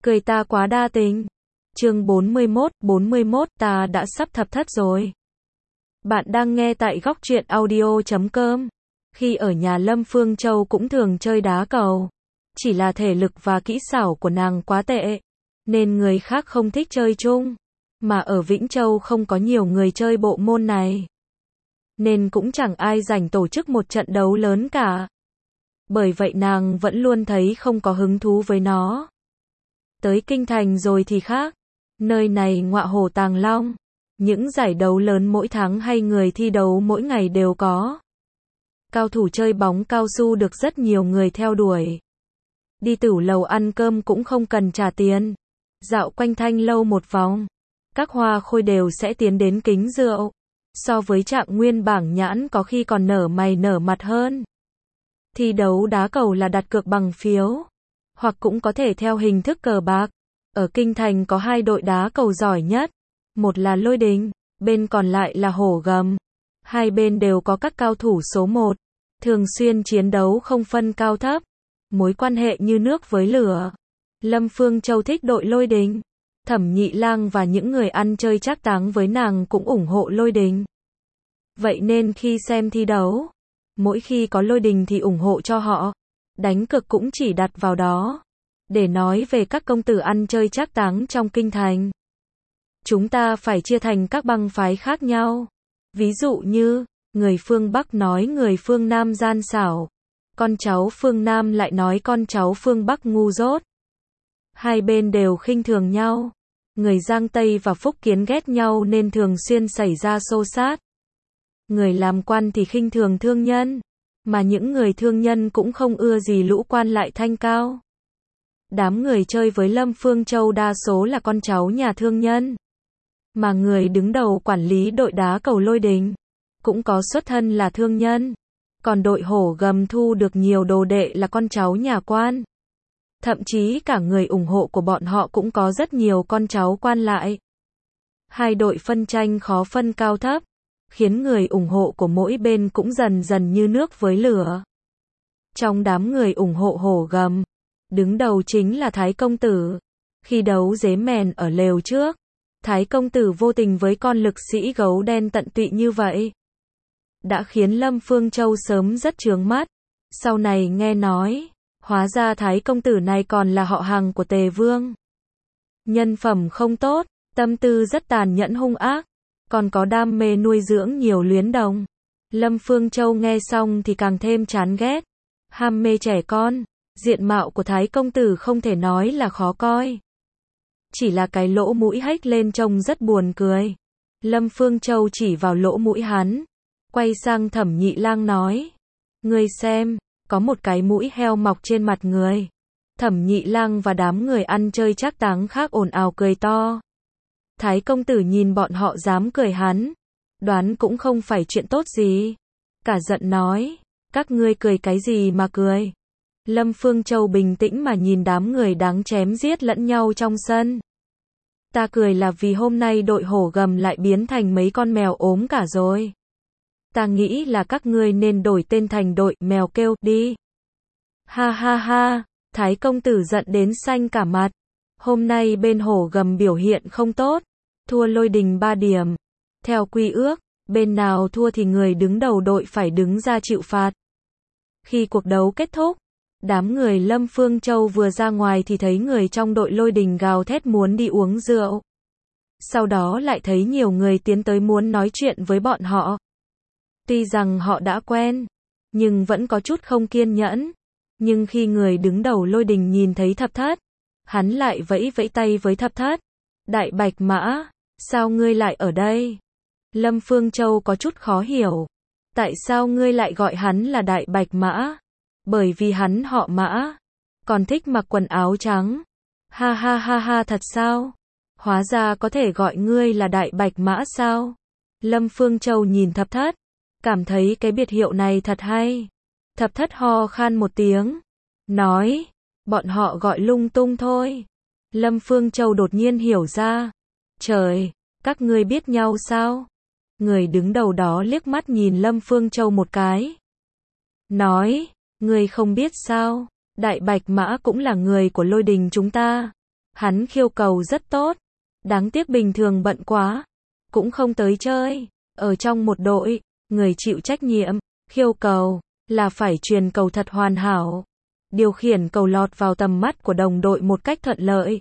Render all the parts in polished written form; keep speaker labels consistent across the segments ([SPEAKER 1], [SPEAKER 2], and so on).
[SPEAKER 1] Cười ta quá đa tình. Chương 41 ta đã sắp thập thất rồi. Bạn đang nghe tại góc truyện audio.com. Khi ở nhà Lâm Phương Châu cũng thường chơi đá cầu. Chỉ là thể lực và kỹ xảo của nàng quá tệ, nên người khác không thích chơi chung. Mà ở Vĩnh Châu không có nhiều người chơi bộ môn này, nên cũng chẳng ai rảnh tổ chức một trận đấu lớn cả. Bởi vậy nàng vẫn luôn thấy không có hứng thú với nó. Tới Kinh Thành rồi thì khác. Nơi này ngọa hổ tàng long. Những giải đấu lớn mỗi tháng hay người thi đấu mỗi ngày đều có. Cao thủ chơi bóng cao su được rất nhiều người theo đuổi. Đi tửu lầu ăn cơm cũng không cần trả tiền. Dạo quanh Thanh lâu một vòng, các hoa khôi đều sẽ tiến đến kính rượu. So với Trạng Nguyên bảng nhãn có khi còn nở mày nở mặt hơn. Thi đấu đá cầu là đặt cược bằng phiếu, hoặc cũng có thể theo hình thức cờ bạc. Ở Kinh Thành có hai đội đá cầu giỏi nhất. Một là Lôi Đình, bên còn lại là Hổ Gầm. Hai bên đều có các cao thủ số 1, thường xuyên chiến đấu không phân cao thấp. Mối quan hệ như nước với lửa. Lâm Phương Châu thích đội Lôi Đình. Thẩm Nhị Lang và những người ăn chơi trác táng với nàng cũng ủng hộ Lôi Đình. Vậy nên khi xem thi đấu, mỗi khi có Lôi Đình thì ủng hộ cho họ. Đánh cược cũng chỉ đặt vào đó. Để nói về các công tử ăn chơi trác táng trong Kinh Thành, chúng ta phải chia thành các bang phái khác nhau. Ví dụ như, người phương Bắc nói người phương Nam gian xảo, con cháu phương Nam lại nói con cháu phương Bắc ngu dốt. Hai bên đều khinh thường nhau. Người Giang Tây và Phúc Kiến ghét nhau nên thường xuyên xảy ra xô xát. Người làm quan thì khinh thường thương nhân, mà những người thương nhân cũng không ưa gì lũ quan lại thanh cao. Đám người chơi với Lâm Phương Châu đa số là con cháu nhà thương nhân. Mà người đứng đầu quản lý đội đá cầu Lôi Đình cũng có xuất thân là thương nhân. Còn đội Hổ Gầm thu được nhiều đồ đệ là con cháu nhà quan. Thậm chí cả người ủng hộ của bọn họ cũng có rất nhiều con cháu quan lại. Hai đội phân tranh khó phân cao thấp, khiến người ủng hộ của mỗi bên cũng dần dần như nước với lửa. Trong đám người ủng hộ Hổ Gầm, đứng đầu chính là Thái Công Tử. Khi đấu dế mèn ở lều trước, Thái Công Tử vô tình với con lực sĩ gấu đen tận tụy như vậy, đã khiến Lâm Phương Châu sớm rất chướng mắt. Sau này nghe nói, hóa ra Thái Công Tử này còn là họ hàng của Tề Vương. Nhân phẩm không tốt, tâm tư rất tàn nhẫn hung ác, còn có đam mê nuôi dưỡng nhiều luyến đồng. Lâm Phương Châu nghe xong thì càng thêm chán ghét. Ham mê trẻ con, diện mạo của Thái Công Tử không thể nói là khó coi. Chỉ là cái lỗ mũi hếch lên trông rất buồn cười. Lâm Phương Châu chỉ vào lỗ mũi hắn, quay sang Thẩm Nhị Lang nói: "Ngươi xem, có một cái mũi heo mọc trên mặt người." Thẩm Nhị Lang và đám người ăn chơi trác táng khác ồn ào cười to. Thái Công Tử nhìn bọn họ dám cười hắn, đoán cũng không phải chuyện tốt gì. Cả giận nói: "Các ngươi cười cái gì mà cười?" Lâm Phương Châu bình tĩnh mà nhìn đám người đáng chém giết lẫn nhau trong sân. "Ta cười là vì hôm nay đội Hổ Gầm lại biến thành mấy con mèo ốm cả rồi. Ta nghĩ là các ngươi nên đổi tên thành đội mèo kêu đi." Ha ha ha, Thái Công Tử giận đến xanh cả mặt. Hôm nay bên Hổ Gầm biểu hiện không tốt, thua Lôi Đình 3 điểm. Theo quy ước, bên nào thua thì người đứng đầu đội phải đứng ra chịu phạt. Khi cuộc đấu kết thúc, đám người Lâm Phương Châu vừa ra ngoài thì thấy người trong đội Lôi Đình gào thét muốn đi uống rượu. Sau đó lại thấy nhiều người tiến tới muốn nói chuyện với bọn họ. Tuy rằng họ đã quen, nhưng vẫn có chút không kiên nhẫn. Nhưng khi người đứng đầu Lôi Đình nhìn thấy Thập Thất, hắn lại vẫy vẫy tay với Thập Thất. "Đại Bạch Mã, sao ngươi lại ở đây?" Lâm Phương Châu có chút khó hiểu. "Tại sao ngươi lại gọi hắn là Đại Bạch Mã?" "Bởi vì hắn họ Mã, còn thích mặc quần áo trắng." Ha ha ha ha, thật sao? Hóa ra có thể gọi ngươi là Đại Bạch Mã sao? Lâm Phương Châu nhìn Thập Thất, cảm thấy cái biệt hiệu này thật hay. Thập Thất ho khan một tiếng, nói: "Bọn họ gọi lung tung thôi." Lâm Phương Châu đột nhiên hiểu ra. "Trời, các ngươi biết nhau sao?" Người đứng đầu đó liếc mắt nhìn Lâm Phương Châu một cái, nói: "Ngươi không biết sao? Đại Bạch Mã cũng là người của Lôi Đình chúng ta." Hắn khiêu cầu rất tốt, đáng tiếc bình thường bận quá, cũng không tới chơi. Ở trong một đội, người chịu trách nhiệm, khiêu cầu, là phải truyền cầu thật hoàn hảo. Điều khiển cầu lọt vào tầm mắt của đồng đội một cách thuận lợi.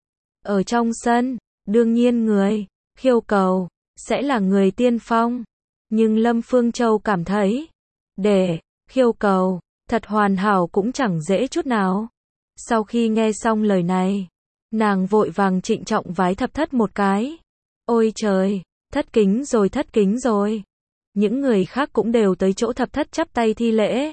[SPEAKER 1] Ở trong sân, đương nhiên người khiêu cầu sẽ là người tiên phong. Nhưng Lâm Phương Châu cảm thấy, để khiêu cầu thật hoàn hảo cũng chẳng dễ chút nào. Sau khi nghe xong lời này, nàng vội vàng trịnh trọng vái thập thất một cái. Ôi trời, thất kính rồi, thất kính rồi. Những người khác cũng đều tới chỗ thập thất chắp tay thi lễ.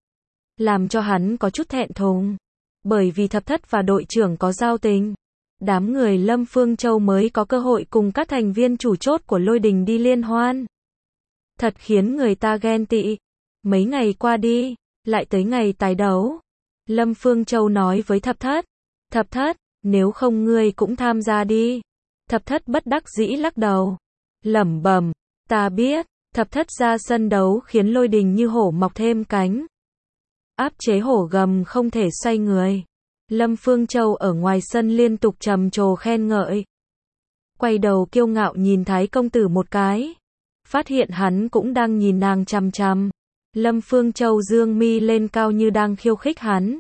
[SPEAKER 1] Làm cho hắn có chút thẹn thùng. Bởi vì thập thất và đội trưởng có giao tình. Đám người Lâm Phương Châu mới có cơ hội cùng các thành viên chủ chốt của Lôi Đình đi liên hoan. Thật khiến người ta ghen tị. Mấy ngày qua đi, lại tới ngày tái đấu. Lâm Phương Châu nói với thập thất, nếu không ngươi cũng tham gia đi. Thập thất bất đắc dĩ lắc đầu. Lẩm bẩm, ta biết. Thập thất ra sân đấu khiến Lôi Đình như hổ mọc thêm cánh. Áp chế hổ gầm không thể xoay người. Lâm Phương Châu ở ngoài sân liên tục trầm trồ khen ngợi. Quay đầu kiêu ngạo nhìn Thái công tử một cái. Phát hiện hắn cũng đang nhìn nàng chằm chằm. Lâm Phương Châu dương mi lên cao như đang khiêu khích hắn.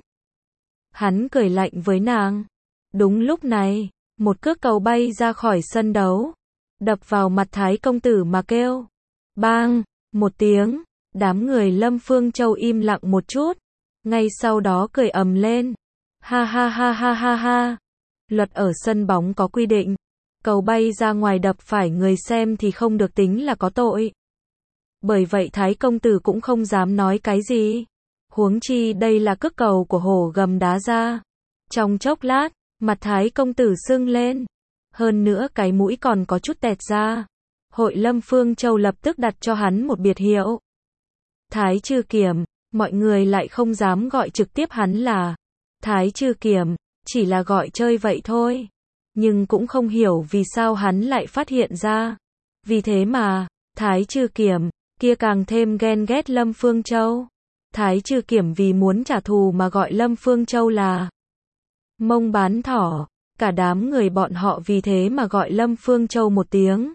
[SPEAKER 1] Hắn cười lạnh với nàng. Đúng lúc này, một cước cầu bay ra khỏi sân đấu. Đập vào mặt Thái công tử mà kêu. Bang, một tiếng. Đám người Lâm Phương Châu im lặng một chút. Ngay sau đó cười ầm lên. Ha ha ha ha ha ha. Luật ở sân bóng có quy định. Cầu bay ra ngoài đập phải người xem thì không được tính là có tội. Bởi vậy Thái công tử cũng không dám nói cái gì. Huống chi đây là cước cầu của hổ gầm đá ra. Trong chốc lát, mặt Thái công tử sưng lên. Hơn nữa cái mũi còn có chút tẹt ra. Hội Lâm Phương Châu lập tức đặt cho hắn một biệt hiệu. Thái Trư Kiểm, mọi người lại không dám gọi trực tiếp hắn là Thái Trư Kiểm, chỉ là gọi chơi vậy thôi. Nhưng cũng không hiểu vì sao hắn lại phát hiện ra. Vì thế mà, Thái Trư Kiểm kia càng thêm ghen ghét Lâm Phương Châu. Thái Trư Kiểm vì muốn trả thù mà gọi Lâm Phương Châu là mông bán thỏ. Cả đám người bọn họ vì thế mà gọi Lâm Phương Châu một tiếng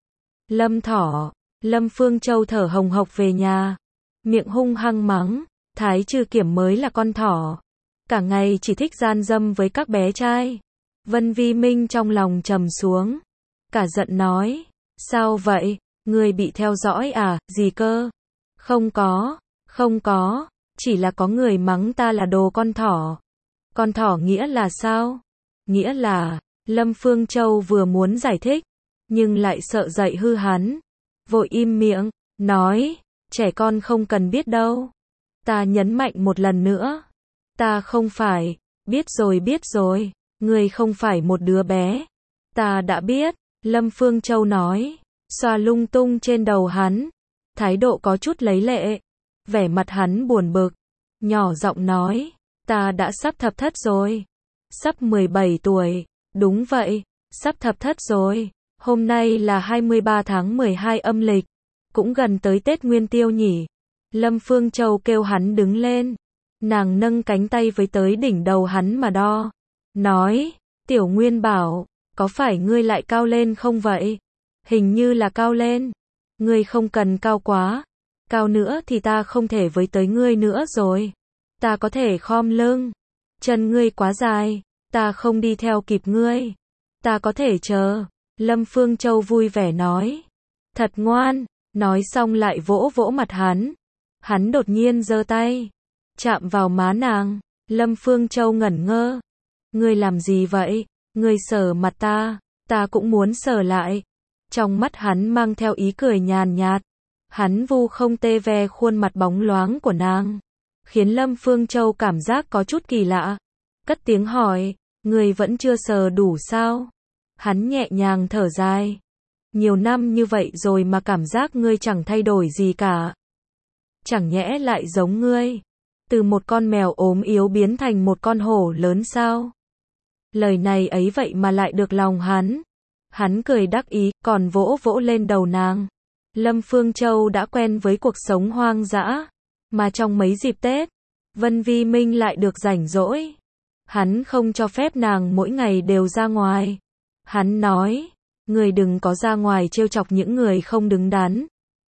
[SPEAKER 1] Lâm Thỏ. Lâm Phương Châu thở hồng hộc về nhà. Miệng hung hăng mắng. Thái Trư Kiểm mới là con thỏ. Cả ngày chỉ thích gian dâm với các bé trai. Vân Vi Minh trong lòng trầm xuống. Cả giận nói. Sao vậy? Ngươi bị theo dõi à? Gì cơ? Không có. Chỉ là có người mắng ta là đồ con thỏ. Con thỏ nghĩa là sao? Nghĩa là, Lâm Phương Châu vừa muốn giải thích, nhưng lại sợ dạy hư hắn. Vội im miệng, nói, trẻ con không cần biết đâu. Ta nhấn mạnh một lần nữa. Ta không phải, biết rồi, ngươi không phải một đứa bé. Ta đã biết, Lâm Phương Châu nói, xoa lung tung trên đầu hắn. Thái độ có chút lấy lệ. Vẻ mặt hắn buồn bực, nhỏ giọng nói, ta đã sắp thập thất rồi. Sắp 17 tuổi, đúng vậy, sắp thập thất rồi. Hôm nay là 23 tháng 12 âm lịch, cũng gần tới Tết Nguyên Tiêu nhỉ. Lâm Phương Châu kêu hắn đứng lên. Nàng nâng cánh tay với tới đỉnh đầu hắn mà đo. Nói, Tiểu Nguyên bảo, có phải ngươi lại cao lên không vậy? Hình như là cao lên. Ngươi không cần cao quá. Cao nữa thì ta không thể với tới ngươi nữa rồi. Ta có thể khom lưng. Chân ngươi quá dài, ta không đi theo kịp ngươi. Ta có thể chờ. Lâm Phương Châu vui vẻ nói. Thật ngoan. Nói xong lại vỗ vỗ mặt hắn. Hắn đột nhiên giơ tay, chạm vào má nàng. Lâm Phương Châu ngẩn ngơ. Ngươi làm gì vậy? Ngươi sờ mặt ta. Ta cũng muốn sờ lại. Trong mắt hắn mang theo ý cười nhàn nhạt. Hắn vu không tê ve khuôn mặt bóng loáng của nàng, khiến Lâm Phương Châu cảm giác có chút kỳ lạ. Cất tiếng hỏi, ngươi vẫn chưa sờ đủ sao? Hắn nhẹ nhàng thở dài. Nhiều năm như vậy rồi mà cảm giác ngươi chẳng thay đổi gì cả. Chẳng nhẽ lại giống ngươi, từ một con mèo ốm yếu biến thành một con hổ lớn sao? Lời này ấy vậy mà lại được lòng hắn. Hắn cười đắc ý, còn vỗ vỗ lên đầu nàng. Lâm Phương Châu đã quen với cuộc sống hoang dã, mà trong mấy dịp Tết, Vân Vi Minh lại được rảnh rỗi. Hắn không cho phép nàng mỗi ngày đều ra ngoài. Hắn nói, ngươi đừng có ra ngoài trêu chọc những người không đứng đắn.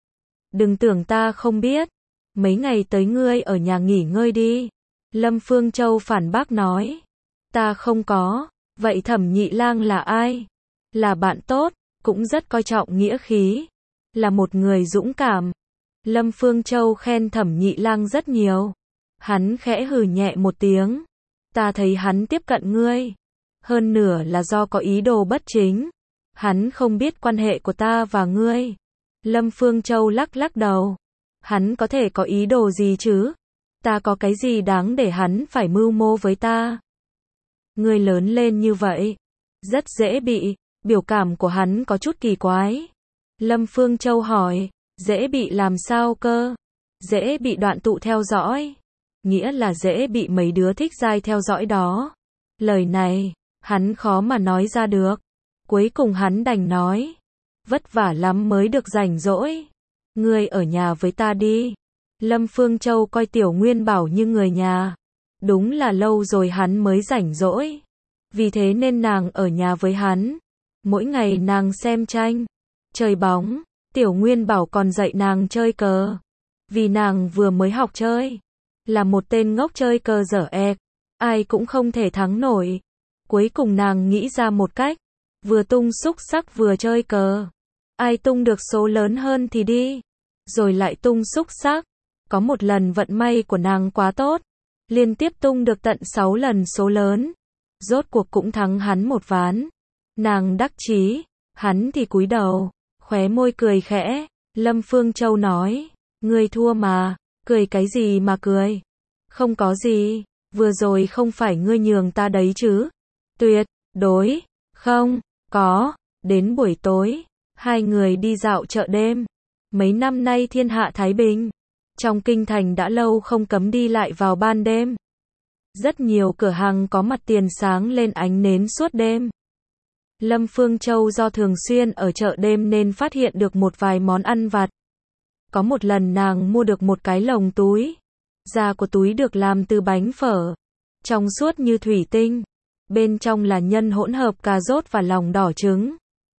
[SPEAKER 1] Đừng tưởng ta không biết. Mấy ngày tới ngươi ở nhà nghỉ ngơi đi. Lâm Phương Châu phản bác nói. Ta không có. Vậy Thẩm Nhị Lang là ai? Là bạn tốt, cũng rất coi trọng nghĩa khí. Là một người dũng cảm. Lâm Phương Châu khen Thẩm Nhị Lang rất nhiều. Hắn khẽ hừ nhẹ một tiếng. Ta thấy hắn tiếp cận ngươi. Hơn nửa là do có ý đồ bất chính. Hắn không biết quan hệ của ta và ngươi. Lâm Phương Châu lắc lắc đầu. Hắn có thể có ý đồ gì chứ? Ta có cái gì đáng để hắn phải mưu mô với ta? Ngươi lớn lên như vậy. Rất dễ bị. Biểu cảm của hắn có chút kỳ quái. Lâm Phương Châu hỏi. Dễ bị làm sao cơ? Dễ bị đoạn tụ theo dõi. Nghĩa là dễ bị mấy đứa thích dai theo dõi đó. Lời này, hắn khó mà nói ra được. Cuối cùng hắn đành nói. Vất vả lắm mới được rảnh rỗi. Ngươi ở nhà với ta đi. Lâm Phương Châu coi Tiểu Nguyên Bảo như người nhà. Đúng là lâu rồi hắn mới rảnh rỗi. Vì thế nên nàng ở nhà với hắn. Mỗi ngày nàng xem tranh, chơi bóng. Tiểu Nguyên Bảo còn dạy nàng chơi cờ. Vì nàng vừa mới học chơi. Là một tên ngốc chơi cờ dở ẹc. Ai cũng không thể thắng nổi. Cuối cùng nàng nghĩ ra một cách. Vừa tung xúc xắc vừa chơi cờ. Ai tung được số lớn hơn thì đi. Rồi lại tung xúc xắc. Có một lần vận may của nàng quá tốt. Liên tiếp tung được tận 6 lần số lớn. Rốt cuộc cũng thắng hắn một ván. Nàng đắc chí. Hắn thì cúi đầu. Khóe môi cười khẽ. Lâm Phương Châu nói. Ngươi thua mà. Cười cái gì mà cười? Không có gì. Vừa rồi không phải ngươi nhường ta đấy chứ? Tuyệt đối không có. Đến buổi tối, hai người đi dạo chợ đêm. Mấy năm nay thiên hạ thái bình. Trong kinh thành đã lâu không cấm đi lại vào ban đêm. Rất nhiều cửa hàng có mặt tiền sáng lên ánh nến suốt đêm. Lâm Phương Châu do thường xuyên ở chợ đêm nên phát hiện được một vài món ăn vặt. Có một lần nàng mua được một cái lồng túi. Da của túi được làm từ bánh phở. Trong suốt như thủy tinh. Bên trong là nhân hỗn hợp cà rốt và lòng đỏ trứng.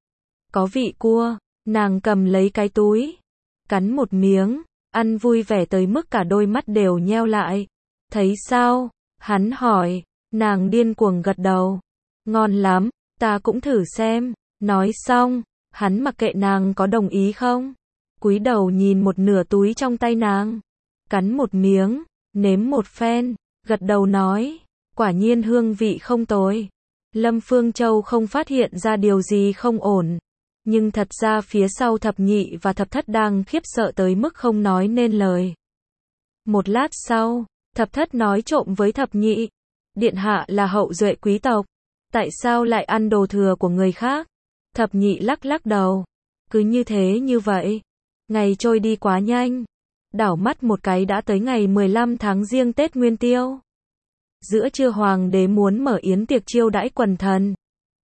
[SPEAKER 1] Có vị cua. Nàng cầm lấy cái túi. Cắn một miếng. Ăn vui vẻ tới mức cả đôi mắt đều nheo lại. Thấy sao? Hắn hỏi. Nàng điên cuồng gật đầu. Ngon lắm. Ta cũng thử xem. Nói xong. Hắn mặc kệ nàng có đồng ý không. Cúi đầu nhìn một nửa túi trong tay nàng. Cắn một miếng. Nếm một phen. Gật đầu nói. Quả nhiên hương vị không tồi. Lâm Phương Châu không phát hiện ra điều gì không ổn. Nhưng thật ra phía sau thập nhị và thập thất đang khiếp sợ tới mức không nói nên lời. Một lát sau, thập thất nói trộm với thập nhị. Điện hạ là hậu duệ quý tộc. Tại sao lại ăn đồ thừa của người khác? Thập nhị lắc lắc đầu. Cứ như thế như vậy. Ngày trôi đi quá nhanh. Đảo mắt một cái đã tới ngày 15 tháng Giêng Tết Nguyên Tiêu. Giữa trưa hoàng đế muốn mở yến tiệc chiêu đãi quần thần.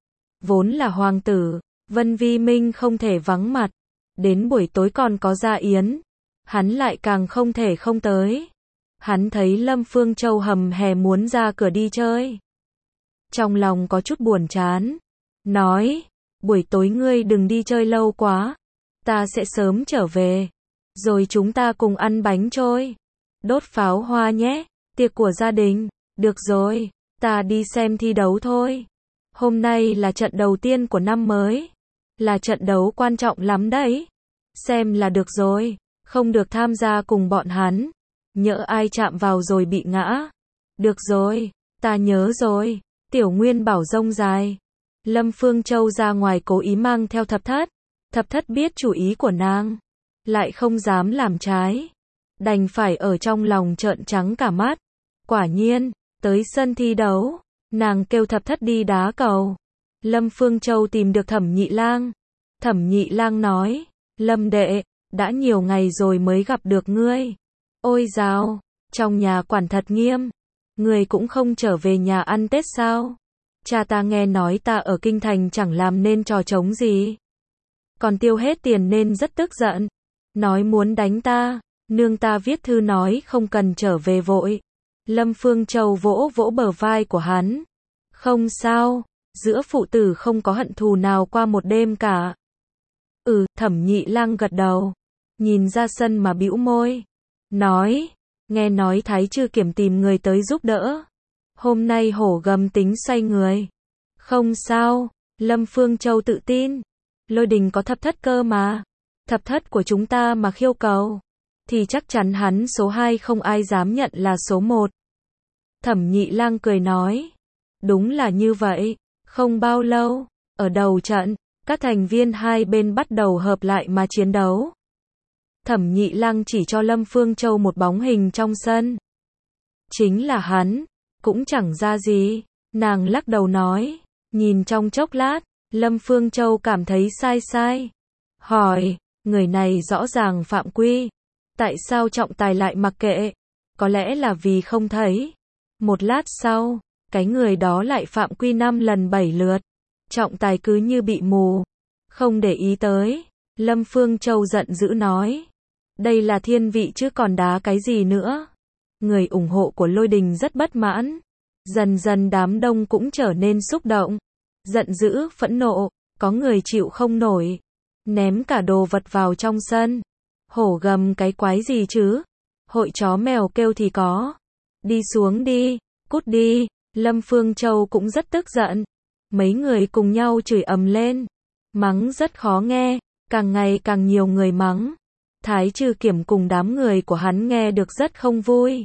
[SPEAKER 1] Vốn là hoàng tử, Vân Vi Minh không thể vắng mặt. Đến buổi tối còn có gia yến. Hắn lại càng không thể không tới. Hắn thấy Lâm Phương Châu hầm hè muốn ra cửa đi chơi. Trong lòng có chút buồn chán. Nói, buổi tối ngươi đừng đi chơi lâu quá. Ta sẽ sớm trở về. Rồi chúng ta cùng ăn bánh trôi. Đốt pháo hoa nhé. Tiệc của gia đình. Được rồi, ta đi xem thi đấu thôi. Hôm nay là trận đầu tiên của năm mới. Là trận đấu quan trọng lắm đấy. Xem là được rồi. Không được tham gia cùng bọn hắn. Nhỡ ai chạm vào rồi bị ngã. Được rồi, ta nhớ rồi. Tiểu Nguyên Bảo rông dài. Lâm Phương Châu ra ngoài cố ý mang theo thập thất. Thập thất biết chủ ý của nàng. Lại không dám làm trái. Đành phải ở trong lòng trợn trắng cả mắt. Quả nhiên, tới sân thi đấu. Nàng kêu thập thất đi đá cầu. Lâm Phương Châu tìm được Thẩm Nhị Lang. Thẩm Nhị Lang nói. Lâm đệ, đã nhiều ngày rồi mới gặp được ngươi. Ôi dào, trong nhà quản thật nghiêm. Ngươi cũng không trở về nhà ăn Tết sao? Cha ta nghe nói ta ở kinh thành chẳng làm nên trò trống gì. Còn tiêu hết tiền nên rất tức giận. Nói muốn đánh ta. Nương ta viết thư nói không cần trở về vội. Lâm Phương Châu vỗ vỗ bờ vai của hắn. Không sao, giữa phụ tử không có hận thù nào qua một đêm cả. Thẩm Nhị Lang gật đầu, nhìn ra sân mà bĩu môi, nói, nghe nói Thái Trư Kiểm tìm người tới giúp đỡ. Hôm nay hổ gầm tính xoay người. Không sao, Lâm Phương Châu tự tin. Lôi Đình có thập thất cơ mà. Thập thất của chúng ta mà khiêu cầu, thì chắc chắn hắn số 2 không ai dám nhận là số 1. Thẩm Nhị Lang cười nói, đúng là như vậy. Không bao lâu, ở đầu trận, các thành viên hai bên bắt đầu hợp lại mà chiến đấu. Thẩm Nhị Lang chỉ cho Lâm Phương Châu một bóng hình trong sân. Chính là hắn, cũng chẳng ra gì. Nàng lắc đầu nói, nhìn trong chốc lát, Lâm Phương Châu cảm thấy sai. Hỏi, người này rõ ràng phạm quy. Tại sao trọng tài lại mặc kệ? Có lẽ là vì không thấy. Một lát sau, cái người đó lại phạm quy 5 lần 7 lượt. Trọng tài cứ như bị mù, không để ý tới. Lâm Phương Châu giận dữ nói, đây là thiên vị chứ còn đá cái gì nữa. Người ủng hộ của Lôi Đình rất bất mãn. Dần dần đám đông cũng trở nên xúc động, giận dữ, phẫn nộ, có người chịu không nổi, ném cả đồ vật vào trong sân. Hổ gầm cái quái gì chứ? Hội chó mèo kêu thì có. Đi xuống đi, cút đi. Lâm Phương Châu cũng rất tức giận. Mấy người cùng nhau chửi ầm lên. Mắng rất khó nghe, càng ngày càng nhiều người mắng. Thái Trư Kiểm cùng đám người của hắn nghe được rất không vui.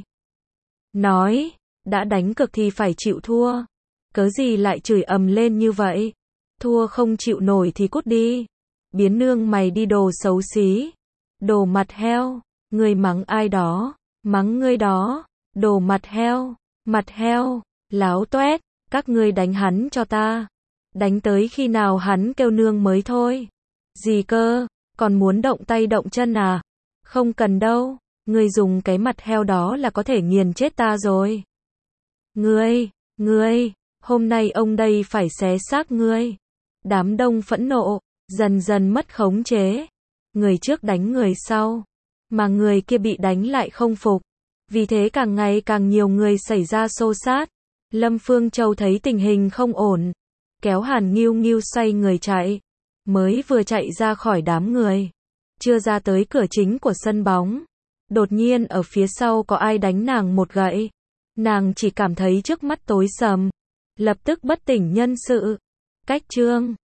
[SPEAKER 1] Nói, đã đánh cược thì phải chịu thua. Cớ gì lại chửi ầm lên như vậy? Thua không chịu nổi thì cút đi. Biến nương mày đi đồ xấu xí. Đồ mặt heo. Ngươi mắng ai đó? Mắng ngươi đó. Đồ mặt heo, láo toét. Các ngươi đánh hắn cho ta. Đánh tới khi nào hắn kêu nương mới thôi. Gì cơ? Còn muốn động tay động chân à? Không cần đâu. Ngươi dùng cái mặt heo đó là có thể nghiền chết ta rồi. Ngươi, hôm nay ông đây phải xé xác ngươi. Đám đông phẫn nộ, dần dần mất khống chế. Người trước đánh người sau, mà người kia bị đánh lại không phục. Vì thế càng ngày càng nhiều người xảy ra xô xát. Lâm Phương Châu thấy tình hình không ổn, kéo Hàn Ngưu Ngưu xoay người chạy. Mới vừa chạy ra khỏi đám người, chưa ra tới cửa chính của sân bóng, đột nhiên ở phía sau có ai đánh nàng một gậy. Nàng chỉ cảm thấy trước mắt tối sầm, lập tức bất tỉnh nhân sự. Cách chương